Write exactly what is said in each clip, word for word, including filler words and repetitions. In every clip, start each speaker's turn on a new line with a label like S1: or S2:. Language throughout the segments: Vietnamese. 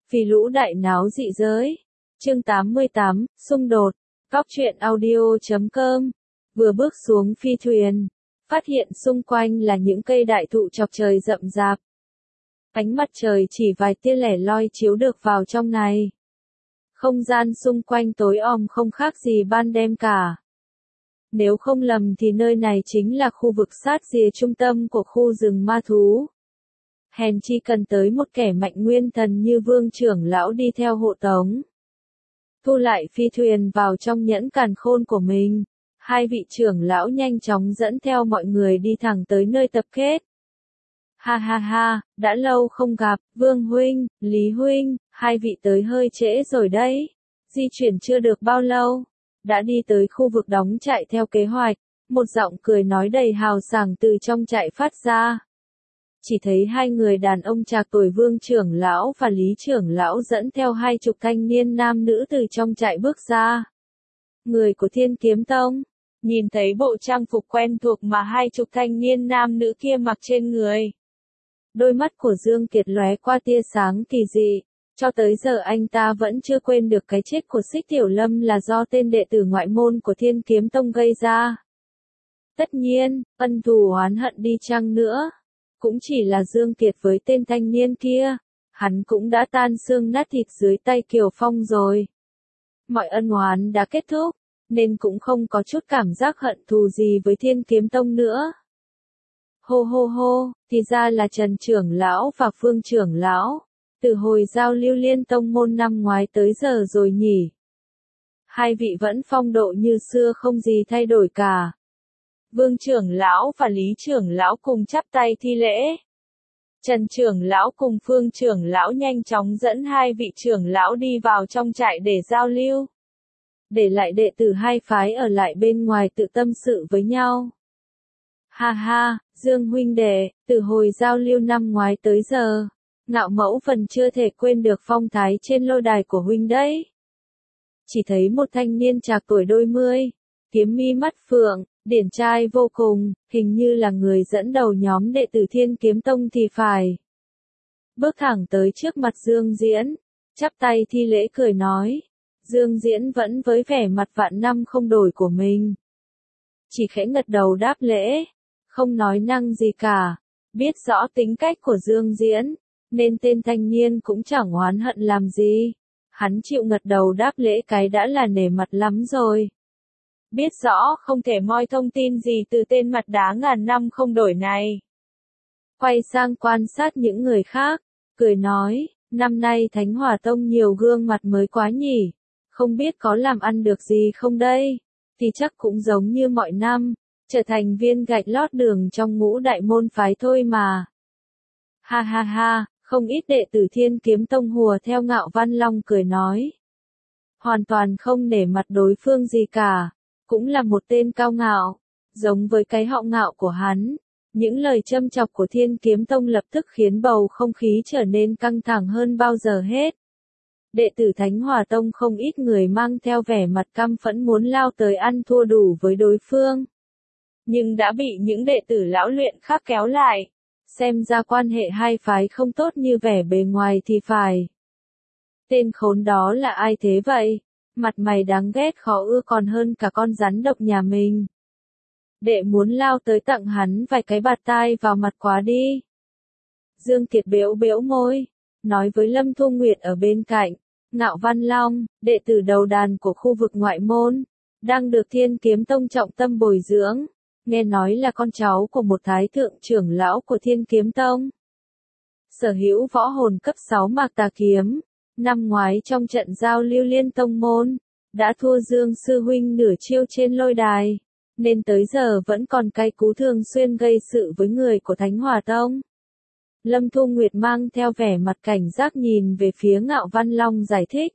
S1: Vì lũ đại náo dị giới. Chương tám mươi tám, xung đột. Góc truyện audio chấm com. Vừa bước xuống phi thuyền, phát hiện xung quanh là những cây đại thụ chọc trời rậm rạp. Ánh mặt trời chỉ vài tia lẻ loi chiếu được vào trong này. Không gian xung quanh tối om không khác gì ban đêm cả. Nếu không lầm thì nơi này chính là khu vực sát rìa trung tâm của khu rừng ma thú. Hèn chi cần tới một kẻ mạnh nguyên thần như Vương trưởng lão đi theo hộ tống. Thu lại phi thuyền vào trong nhẫn càn khôn của mình, hai vị trưởng lão nhanh chóng dẫn theo mọi người đi thẳng tới nơi tập kết. Ha ha ha, đã lâu không gặp, Vương huynh, Lý huynh, hai vị tới hơi trễ rồi đấy. Di chuyển chưa được bao lâu, đã đi tới khu vực đóng trại theo kế hoạch, một giọng cười nói đầy hào sảng từ trong trại phát ra. Chỉ thấy hai người đàn ông trạc tuổi Vương trưởng lão và Lý trưởng lão dẫn theo hai chục thanh niên nam nữ từ trong trại bước ra. Người của Thiên Kiếm Tông, nhìn thấy bộ trang phục quen thuộc mà hai chục thanh niên nam nữ kia mặc trên người. Đôi mắt của Dương Kiệt lóe qua tia sáng kỳ dị, cho tới giờ anh ta vẫn chưa quên được cái chết của Xích Tiểu Lâm là do tên đệ tử ngoại môn của Thiên Kiếm Tông gây ra. Tất nhiên, ân thù oán hận đi chăng nữa, cũng chỉ là Dương Kiệt với tên thanh niên kia, hắn cũng đã tan xương nát thịt dưới tay Kiều Phong rồi. Mọi ân oán đã kết thúc, nên cũng không có chút cảm giác hận thù gì với Thiên Kiếm Tông nữa. Hô hô hô, thì ra là Trần trưởng lão và Phương trưởng lão, từ hồi giao lưu Liên Tông môn năm ngoái tới giờ rồi nhỉ. Hai vị vẫn phong độ như xưa không gì thay đổi cả. Vương trưởng lão và Lý trưởng lão cùng chắp tay thi lễ. Trần trưởng lão cùng Phương trưởng lão nhanh chóng dẫn hai vị trưởng lão đi vào trong trại để giao lưu. Để lại đệ tử hai phái ở lại bên ngoài tự tâm sự với nhau. Ha ha, Dương huynh đệ, từ hồi giao lưu năm ngoái tới giờ, Ngạo Mẫu phần chưa thể quên được phong thái trên lôi đài của huynh đấy. Chỉ thấy một thanh niên trạc tuổi đôi mươi, kiếm mi mắt phượng, điển trai vô cùng, hình như là người dẫn đầu nhóm đệ tử Thiên Kiếm Tông thì phải. Bước thẳng tới trước mặt Dương Diễn, chắp tay thi lễ cười nói. Dương Diễn vẫn với vẻ mặt vạn năm không đổi của mình. Chỉ khẽ ngật đầu đáp lễ, không nói năng gì cả. Biết rõ tính cách của Dương Diễn, nên tên thanh niên cũng chẳng oán hận làm gì. Hắn chịu ngật đầu đáp lễ cái đã là nể mặt lắm rồi. Biết rõ không thể moi thông tin gì từ tên mặt đá ngàn năm không đổi này. Quay sang quan sát những người khác, cười nói, năm nay Thánh Hỏa Tông nhiều gương mặt mới quá nhỉ, không biết có làm ăn được gì không đây, thì chắc cũng giống như mọi năm, trở thành viên gạch lót đường trong ngũ đại môn phái thôi mà. Ha ha ha, không ít đệ tử Thiên Kiếm Tông hùa theo Ngạo Văn Long cười nói. Hoàn toàn không nể mặt đối phương gì cả. Cũng là một tên cao ngạo, giống với cái họng ngạo của hắn. Những lời châm chọc của Thiên Kiếm Tông lập tức khiến bầu không khí trở nên căng thẳng hơn bao giờ hết. Đệ tử Thánh Hỏa Tông không ít người mang theo vẻ mặt căm phẫn muốn lao tới ăn thua đủ với đối phương. Nhưng đã bị những đệ tử lão luyện khác kéo lại. Xem ra quan hệ hai phái không tốt như vẻ bề ngoài thì phải. Tên khốn đó là ai thế vậy? Mặt mày đáng ghét khó ưa còn hơn cả con rắn độc nhà mình. Đệ muốn lao tới tặng hắn vài cái bạt tai vào mặt quá đi. Dương Kiệt bẽo bẽo môi, nói với Lâm Thu Nguyệt ở bên cạnh, Ngạo Văn Long, đệ tử đầu đàn của khu vực ngoại môn, đang được Thiên Kiếm Tông trọng tâm bồi dưỡng, nghe nói là con cháu của một thái thượng trưởng lão của Thiên Kiếm Tông. Sở hữu võ hồn cấp sáu Mạc Tà Kiếm. Năm ngoái trong trận giao lưu Liên Tông môn, đã thua Dương sư huynh nửa chiêu trên lôi đài, nên tới giờ vẫn còn cay cú thường xuyên gây sự với người của Thánh Hỏa Tông. Lâm Thu Nguyệt mang theo vẻ mặt cảnh giác nhìn về phía Ngạo Văn Long giải thích.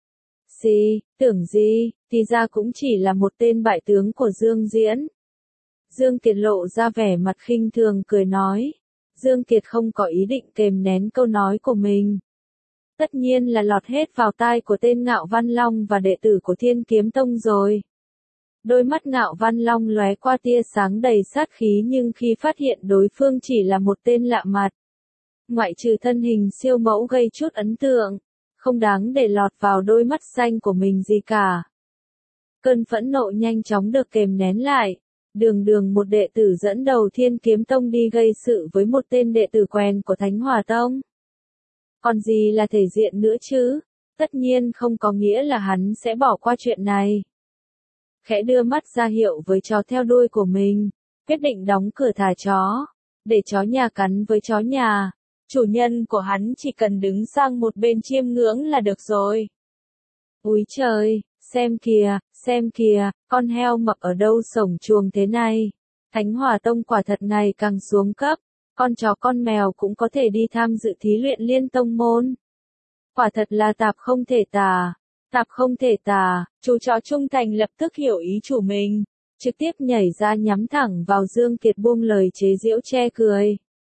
S1: Gì, tưởng gì, thì ra cũng chỉ là một tên bại tướng của Dương Diễn. Dương Kiệt lộ ra vẻ mặt khinh thường cười nói. Dương Kiệt không có ý định kềm nén câu nói của mình. Tất nhiên là lọt hết vào tai của tên Ngạo Văn Long và đệ tử của Thiên Kiếm Tông rồi. Đôi mắt Ngạo Văn Long lóe qua tia sáng đầy sát khí nhưng khi phát hiện đối phương chỉ là một tên lạ mặt. Ngoại trừ thân hình siêu mẫu gây chút ấn tượng, không đáng để lọt vào đôi mắt xanh của mình gì cả. Cơn phẫn nộ nhanh chóng được kềm nén lại. Đường đường một đệ tử dẫn đầu Thiên Kiếm Tông đi gây sự với một tên đệ tử quen của Thánh Hỏa Tông. Còn gì là thể diện nữa chứ? Tất nhiên không có nghĩa là hắn sẽ bỏ qua chuyện này. Khẽ đưa mắt ra hiệu với chó theo đuôi của mình, quyết định đóng cửa thả chó, để chó nhà cắn với chó nhà. Chủ nhân của hắn chỉ cần đứng sang một bên chiêm ngưỡng là được rồi. Úi trời, xem kìa, xem kìa, con heo mập ở đâu sổng chuồng thế này. Thánh Hỏa Tông quả thật ngày càng xuống cấp, con chó con mèo cũng có thể đi tham dự thí luyện liên tông môn. Quả thật là tạp không thể tả, tạp không thể tả, chú chó trung thành lập tức hiểu ý chủ mình, trực tiếp nhảy ra nhắm thẳng vào Dương Kiệt buông lời chế giễu che cười.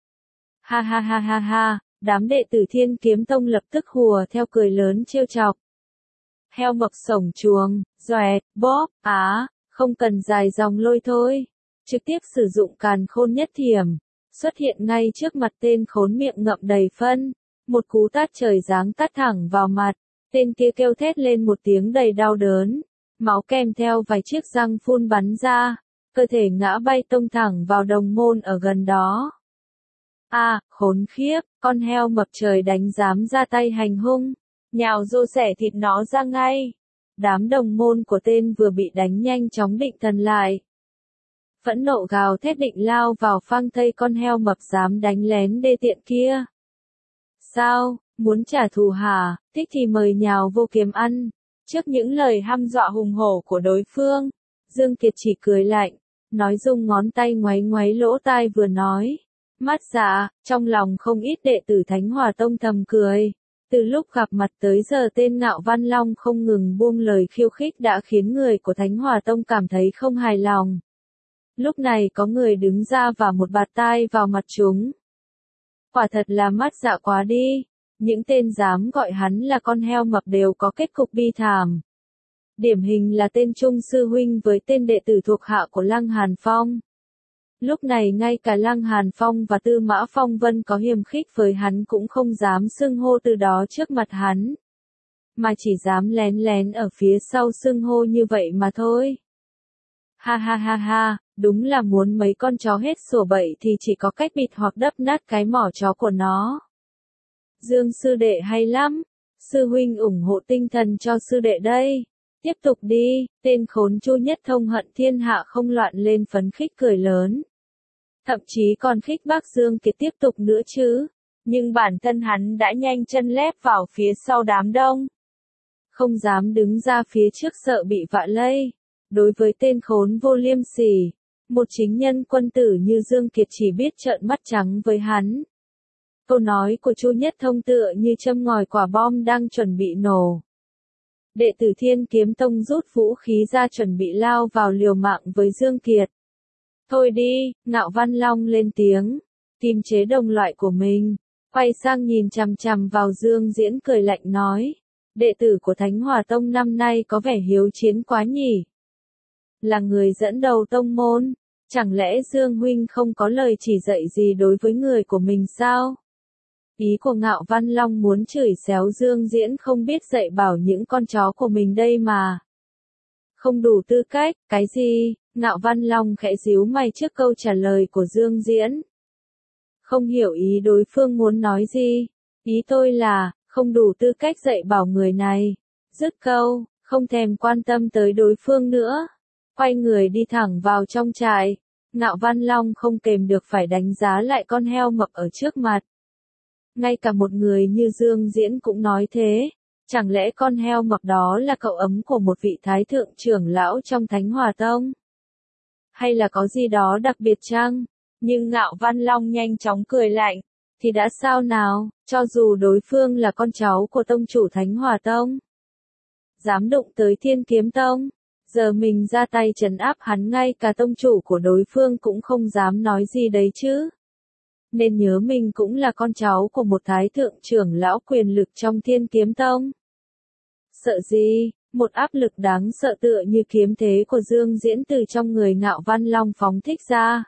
S1: Ha ha ha ha ha, đám đệ tử Thiên Kiếm Tông lập tức hùa theo cười lớn trêu chọc. Heo mập sổng chuồng, doẹt, bóp, á, không cần dài dòng lôi thôi. Trực tiếp sử dụng càn khôn nhất thiểm, xuất hiện ngay trước mặt tên khốn miệng ngậm đầy phân. Một cú tát trời giáng tát thẳng vào mặt, tên kia kêu thét lên một tiếng đầy đau đớn. Máu kèm theo vài chiếc răng phun bắn ra, cơ thể ngã bay tông thẳng vào đồng môn ở gần đó. À, khốn khiếp, con heo mập trời đánh dám ra tay hành hung, nhào rô xẻ thịt nó ra ngay. Đám đồng môn của tên vừa bị đánh nhanh chóng định thần lại. Phẫn nộ gào thét định lao vào phang thây con heo mập dám đánh lén đê tiện kia. Sao, muốn trả thù hả, thích thì mời nhào vô kiếm ăn. Trước những lời hăm dọa hùng hổ của đối phương, Dương Kiệt chỉ cười lạnh, nói dùng ngón tay ngoáy ngoáy lỗ tai vừa nói. Mắt dạ, trong lòng không ít đệ tử Thánh Hỏa Tông thầm cười. Từ lúc gặp mặt tới giờ tên Ngạo Văn Long không ngừng buông lời khiêu khích đã khiến người của Thánh Hỏa Tông cảm thấy không hài lòng. Lúc này có người đứng ra và một bạt tai vào mặt chúng. Quả thật là mắt dạ quá đi, những tên dám gọi hắn là con heo mập đều có kết cục bi thảm. Điển hình là tên Trung Sư Huynh với tên đệ tử thuộc hạ của Lăng Hàn Phong. Lúc này ngay cả Lăng Hàn Phong và Tư Mã Phong Vân có hiềm khích với hắn cũng không dám xưng hô từ đó trước mặt hắn. Mà chỉ dám lén lén ở phía sau xưng hô như vậy mà thôi. Ha ha ha ha, đúng là muốn mấy con chó hết sổ bậy thì chỉ có cách bịt hoặc đập nát cái mỏ chó của nó. Dương sư đệ hay lắm, sư huynh ủng hộ tinh thần cho sư đệ đây. Tiếp tục đi, tên khốn Chu Nhất Thông hận thiên hạ không loạn lên phấn khích cười lớn. Thậm chí còn khích bác Dương Kiệt tiếp tục nữa chứ, nhưng bản thân hắn đã nhanh chân lép vào phía sau đám đông. Không dám đứng ra phía trước sợ bị vạ lây. Đối với tên khốn vô liêm sỉ, một chính nhân quân tử như Dương Kiệt chỉ biết trợn mắt trắng với hắn. Câu nói của Chu Nhất Thông tựa như châm ngòi quả bom đang chuẩn bị nổ. Đệ tử Thiên Kiếm Tông rút vũ khí ra chuẩn bị lao vào liều mạng với Dương Kiệt. Thôi đi, Ngạo Văn Long lên tiếng, kiềm chế đồng loại của mình, quay sang nhìn chằm chằm vào Dương Diễn cười lạnh nói. Đệ tử của Thánh Hỏa Tông năm nay có vẻ hiếu chiến quá nhỉ. Là người dẫn đầu tông môn, chẳng lẽ Dương Huynh không có lời chỉ dạy gì đối với người của mình sao? Ý của Ngạo Văn Long muốn chửi xéo Dương Diễn không biết dạy bảo những con chó của mình đây mà. Không đủ tư cách, cái gì? Ngạo Văn Long khẽ díu mày trước câu trả lời của Dương Diễn. Không hiểu ý đối phương muốn nói gì. Ý tôi là, không đủ tư cách dạy bảo người này. Dứt câu, không thèm quan tâm tới đối phương nữa. Quay người đi thẳng vào trong trại. Ngạo Văn Long không kềm được phải đánh giá lại con heo mập ở trước mặt. Ngay cả một người như Dương Diễn cũng nói thế. Chẳng lẽ con heo mập đó là cậu ấm của một vị thái thượng trưởng lão trong Thánh Hỏa Tông? Hay là có gì đó đặc biệt chăng? Nhưng Ngạo Văn Long nhanh chóng cười lạnh. Thì đã sao nào, cho dù đối phương là con cháu của tông chủ Thánh Hỏa Tông. Dám đụng tới Thiên Kiếm Tông. Giờ mình ra tay trấn áp hắn ngay cả tông chủ của đối phương cũng không dám nói gì đấy chứ. Nên nhớ mình cũng là con cháu của một thái thượng trưởng lão quyền lực trong Thiên Kiếm Tông. Sợ gì, một áp lực đáng sợ tựa như kiếm thế của Dương Diễn từ trong người Ngạo Văn Long phóng thích ra.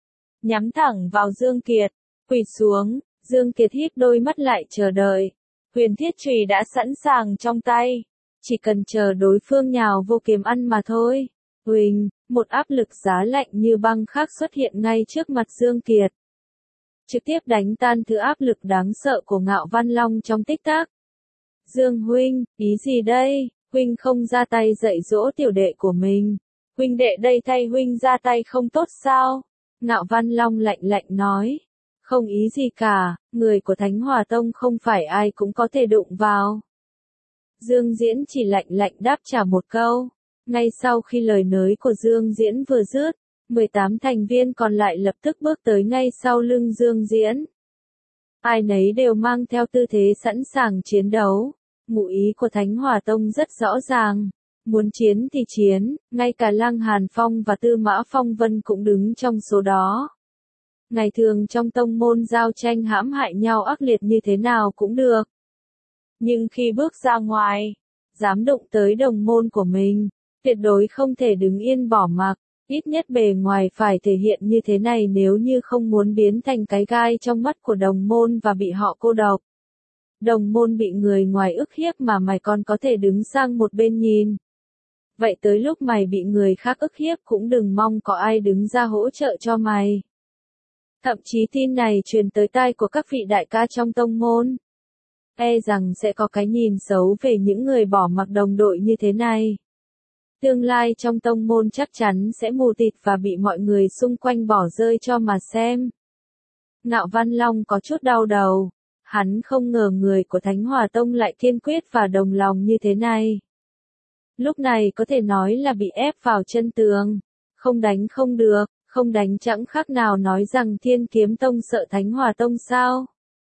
S1: Nhắm thẳng vào Dương Kiệt, quỳ xuống, Dương Kiệt híp đôi mắt lại chờ đợi. Huyền thiết chùy đã sẵn sàng trong tay, chỉ cần chờ đối phương nhào vô kiếm ăn mà thôi. Huỳnh, một áp lực giá lạnh như băng khác xuất hiện ngay trước mặt Dương Kiệt. Trực tiếp đánh tan thứ áp lực đáng sợ của Ngạo Văn Long trong tích tắc. Dương huynh, ý gì đây? Huynh không ra tay dạy dỗ tiểu đệ của mình. Huynh đệ đây thay huynh ra tay không tốt sao? Ngạo Văn Long lạnh lạnh nói. Không ý gì cả, người của Thánh Hòa Tông không phải ai cũng có thể đụng vào. Dương Diễn chỉ lạnh lạnh đáp trả một câu. Ngay sau khi lời nói của Dương Diễn vừa dứt, mười tám thành viên còn lại lập tức bước tới ngay sau lưng Dương Diễn. Ai nấy đều mang theo tư thế sẵn sàng chiến đấu. Ngụ ý của Thánh Hòa Tông rất rõ ràng. Muốn chiến thì chiến, ngay cả Lăng Hàn Phong và Tư Mã Phong Vân cũng đứng trong số đó. Ngày thường trong tông môn giao tranh hãm hại nhau ác liệt như thế nào cũng được. Nhưng khi bước ra ngoài, dám đụng tới đồng môn của mình, tuyệt đối không thể đứng yên bỏ mặc, ít nhất bề ngoài phải thể hiện như thế này nếu như không muốn biến thành cái gai trong mắt của đồng môn và bị họ cô độc. Đồng môn bị người ngoài ức hiếp mà mày còn có thể đứng sang một bên nhìn. Vậy tới lúc mày bị người khác ức hiếp cũng đừng mong có ai đứng ra hỗ trợ cho mày. Thậm chí tin này truyền tới tai của các vị đại ca trong tông môn. E rằng sẽ có cái nhìn xấu về những người bỏ mặc đồng đội như thế này. Tương lai trong tông môn chắc chắn sẽ mù tịt và bị mọi người xung quanh bỏ rơi cho mà xem. Ngạo Văn Long có chút đau đầu. Hắn không ngờ người của Thánh Hòa Tông lại kiên quyết và đồng lòng như thế này. Lúc này có thể nói là bị ép vào chân tường. Không đánh không được, không đánh chẳng khác nào nói rằng Thiên Kiếm Tông sợ Thánh Hòa Tông sao.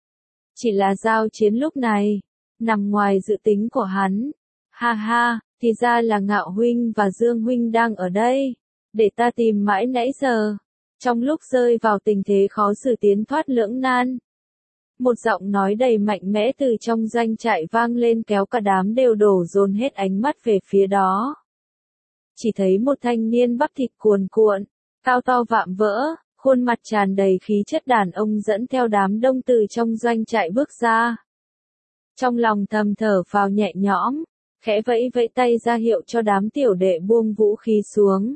S1: Chỉ là giao chiến lúc này, nằm ngoài dự tính của hắn. Ha ha, thì ra là Ngạo huynh và Dương huynh đang ở đây. Để ta tìm mãi nãy giờ. Trong lúc rơi vào tình thế khó xử tiến thoát lưỡng nan. Một giọng nói đầy mạnh mẽ từ trong doanh trại vang lên kéo cả đám đều đổ dồn hết ánh mắt về phía đó. Chỉ thấy một thanh niên bắp thịt cuồn cuộn, cao to vạm vỡ, khuôn mặt tràn đầy khí chất đàn ông dẫn theo đám đông từ trong doanh trại bước ra. Trong lòng thầm thở phào nhẹ nhõm, khẽ vẫy vẫy tay ra hiệu cho đám tiểu đệ buông vũ khí xuống.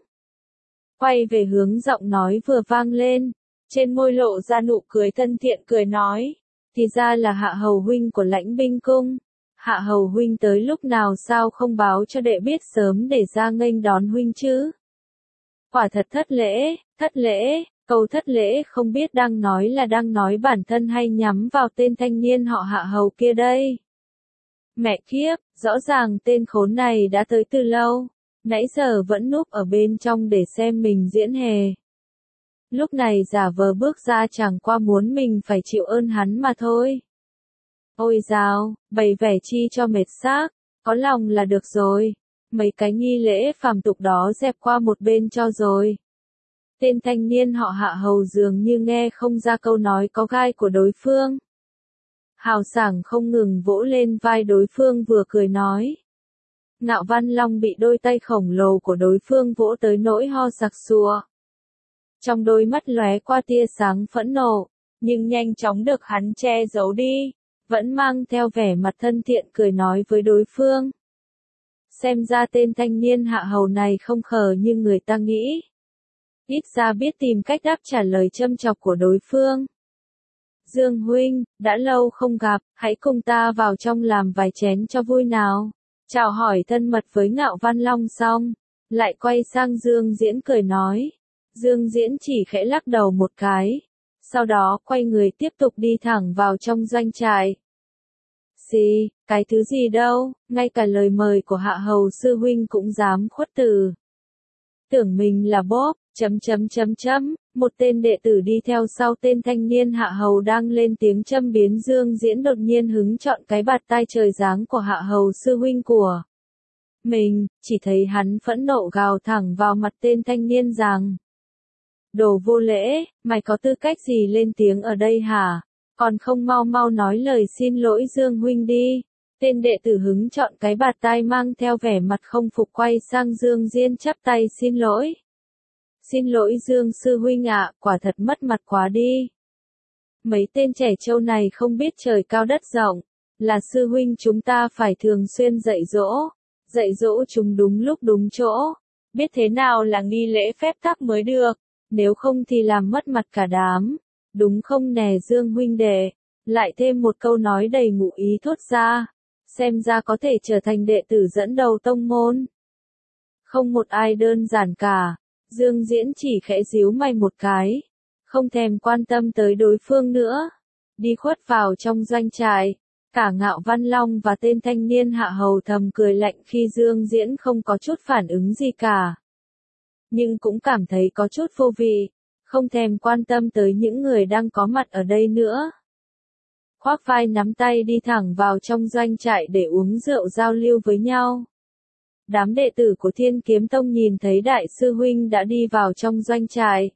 S1: Quay về hướng giọng nói vừa vang lên, trên môi lộ ra nụ cười thân thiện cười nói. Thì ra là Hạ Hầu huynh của Lãnh Binh Cung. Hạ Hầu huynh tới lúc nào sao không báo cho đệ biết sớm để ra nghênh đón huynh chứ? Quả thật thất lễ, thất lễ, câu thất lễ không biết đang nói là đang nói bản thân hay nhắm vào tên thanh niên họ Hạ Hầu kia đây. Mẹ kiếp, rõ ràng tên khốn này đã tới từ lâu, nãy giờ vẫn núp ở bên trong để xem mình diễn hề. Lúc này giả vờ bước ra chẳng qua muốn mình phải chịu ơn hắn mà thôi. Ôi dào, bày vẻ chi cho mệt xác, có lòng là được rồi. Mấy cái nghi lễ phàm tục đó dẹp qua một bên cho rồi. Tên thanh niên họ Hạ Hầu dường như nghe không ra câu nói có gai của đối phương. Hào sảng không ngừng vỗ lên vai đối phương vừa cười nói. Ngạo Văn Long bị đôi tay khổng lồ của đối phương vỗ tới nỗi ho sặc sụa. Trong đôi mắt lóe qua tia sáng phẫn nộ, nhưng nhanh chóng được hắn che giấu đi, vẫn mang theo vẻ mặt thân thiện cười nói với đối phương. Xem ra tên thanh niên Hạ Hầu này không khờ như người ta nghĩ. Ít ra biết tìm cách đáp trả lời châm chọc của đối phương. Dương huynh, đã lâu không gặp, hãy cùng ta vào trong làm vài chén cho vui nào. Chào hỏi thân mật với Ngạo Văn Long xong, lại quay sang Dương Diễn cười nói. Dương Diễn chỉ khẽ lắc đầu một cái, sau đó quay người tiếp tục đi thẳng vào trong doanh trại. Xì, cái thứ gì đâu, ngay cả lời mời của Hạ Hầu sư huynh cũng dám khuất từ. Tưởng mình là bóp, chấm chấm chấm chấm, một tên đệ tử đi theo sau tên thanh niên Hạ Hầu đang lên tiếng châm biếm Dương Diễn đột nhiên hứng chọn cái bạt tai trời giáng của Hạ Hầu sư huynh của mình, chỉ thấy hắn phẫn nộ gào thẳng vào mặt tên thanh niên rằng. Đồ vô lễ, mày có tư cách gì lên tiếng ở đây hả? Còn không mau mau nói lời xin lỗi Dương huynh đi. Tên đệ tử hứng chọn cái bạt tai mang theo vẻ mặt không phục quay sang Dương Diễn chắp tay xin lỗi. Xin lỗi Dương sư huynh ạ, quả thật mất mặt quá đi. Mấy tên trẻ trâu này không biết trời cao đất rộng, là sư huynh chúng ta phải thường xuyên dạy dỗ, dạy dỗ chúng đúng lúc đúng chỗ, biết thế nào là nghi lễ phép tắc mới được, nếu không thì làm mất mặt cả đám, đúng không nè Dương huynh đệ, lại thêm một câu nói đầy ngụ ý thốt ra, xem ra có thể trở thành đệ tử dẫn đầu tông môn. Không một ai đơn giản cả, Dương Diễn chỉ khẽ díu mày một cái, không thèm quan tâm tới đối phương nữa, đi khuất vào trong doanh trại. Cả Ngạo Văn Long và tên thanh niên hạ hầu thầm cười lạnh khi Dương Diễn không có chút phản ứng gì cả. Nhưng cũng cảm thấy có chút vô vị, không thèm quan tâm tới những người đang có mặt ở đây nữa. Khoác vai nắm tay đi thẳng vào trong doanh trại để uống rượu giao lưu với nhau. Đám đệ tử của Thiên Kiếm Tông nhìn thấy đại sư huynh đã đi vào trong doanh trại.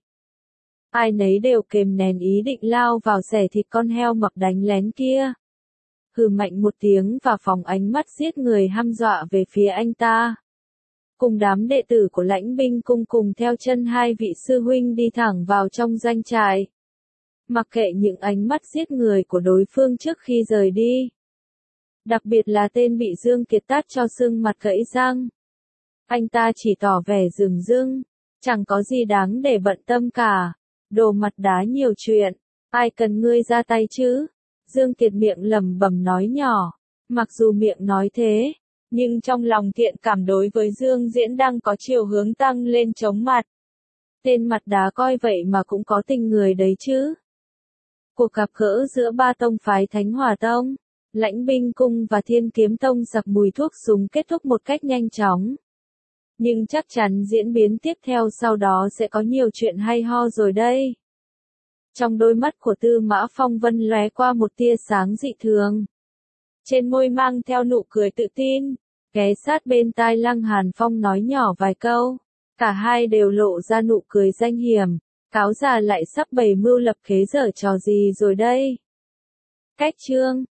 S1: Ai nấy đều kềm nén ý định lao vào xẻ thịt con heo mập đánh lén kia. Hừ mạnh một tiếng và phóng ánh mắt giết người hăm dọa về phía anh ta. Cùng đám đệ tử của Lãnh Binh Cung cùng theo chân hai vị sư huynh đi thẳng vào trong doanh trại. Mặc kệ những ánh mắt giết người của đối phương trước khi rời đi. Đặc biệt là tên bị Dương Kiệt tát cho sưng mặt gãy răng. Anh ta chỉ tỏ vẻ dửng dưng, chẳng có gì đáng để bận tâm cả. Đồ mặt đá nhiều chuyện, ai cần ngươi ra tay chứ? Dương Kiệt miệng lẩm bẩm nói nhỏ, mặc dù miệng nói thế, nhưng trong lòng thiện cảm đối với Dương Diễn đang có chiều hướng tăng lên chóng mặt. Tên mặt đá coi vậy mà cũng có tình người đấy chứ. Cuộc gặp gỡ giữa ba tông phái Thánh Hỏa Tông, Lãnh Binh Cung và Thiên Kiếm Tông giặc mùi thuốc súng kết thúc một cách nhanh chóng. Nhưng chắc chắn diễn biến tiếp theo sau đó sẽ có nhiều chuyện hay ho rồi đây. Trong đôi mắt của Tư Mã Phong Vân lóe qua một tia sáng dị thường. Trên môi mang theo nụ cười tự tin, ghé sát bên tai Lăng Hàn Phong nói nhỏ vài câu. Cả hai đều lộ ra nụ cười danh hiểm, cáo già lại sắp bày mưu lập kế giở trò gì rồi đây. Cách chương